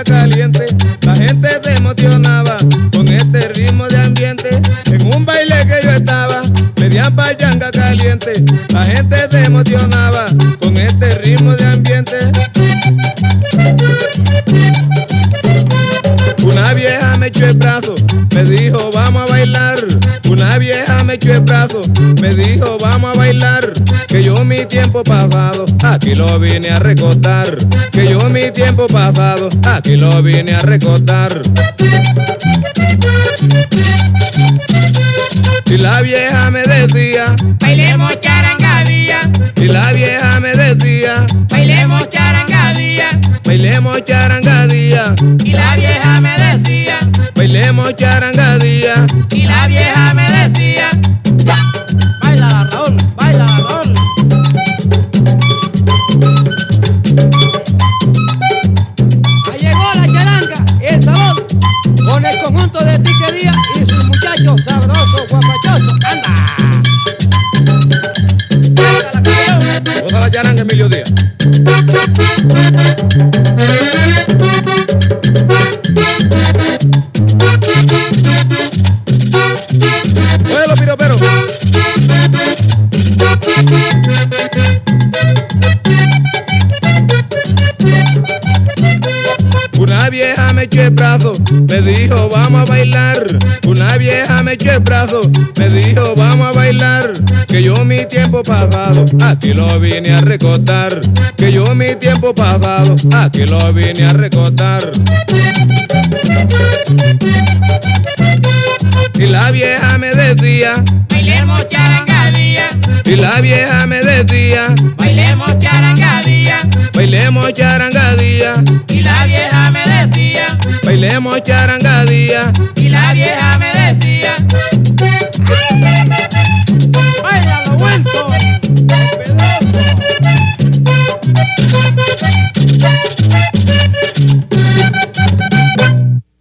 pachanga caliente, la gente se emocionaba con este ritmo de ambiente. En un baile que yo estaba, pedían pachanga caliente, la gente se emocionaba con este ritmo de ambiente. Una vieja me echó el brazo, me dijo vamos a bailar. Una vieja me echó el brazo, me dijo vamos a bailar. Que yo mi tiempo pasado, aquí lo vine a recordar. Que yo mi tiempo pasado, aquí lo vine a recordar. Y la vieja me decía, bailemos charangadía. y la vieja me decía, Bailemos charangadía. bailemos charangadía. Y la vieja me decía, Bailemos charangadía. y la vieja me decía, baila Raúl, baila Raúl. Ahí llegó la charanga y el salón con el conjunto de Tique Díaz y sus muchachos sabrosos, guapachosos. ¡Anda! Goza la charanga, Emilio Díaz. Oye los piroperos. Una vieja me echó el brazo, me dijo vamos a bailar. Una vieja me echó el brazo, me dijo vamos a bailar. Que yo mi tiempo pasado, aquí lo vine a recordar. Que yo mi tiempo pasado, aquí lo vine a recordar. Y la vieja me decía, Bailemos charangadía. y la vieja me decía, Bailemos charangadía. bailemos charangadía. Y la vieja me decía, Bailemos charangadía. y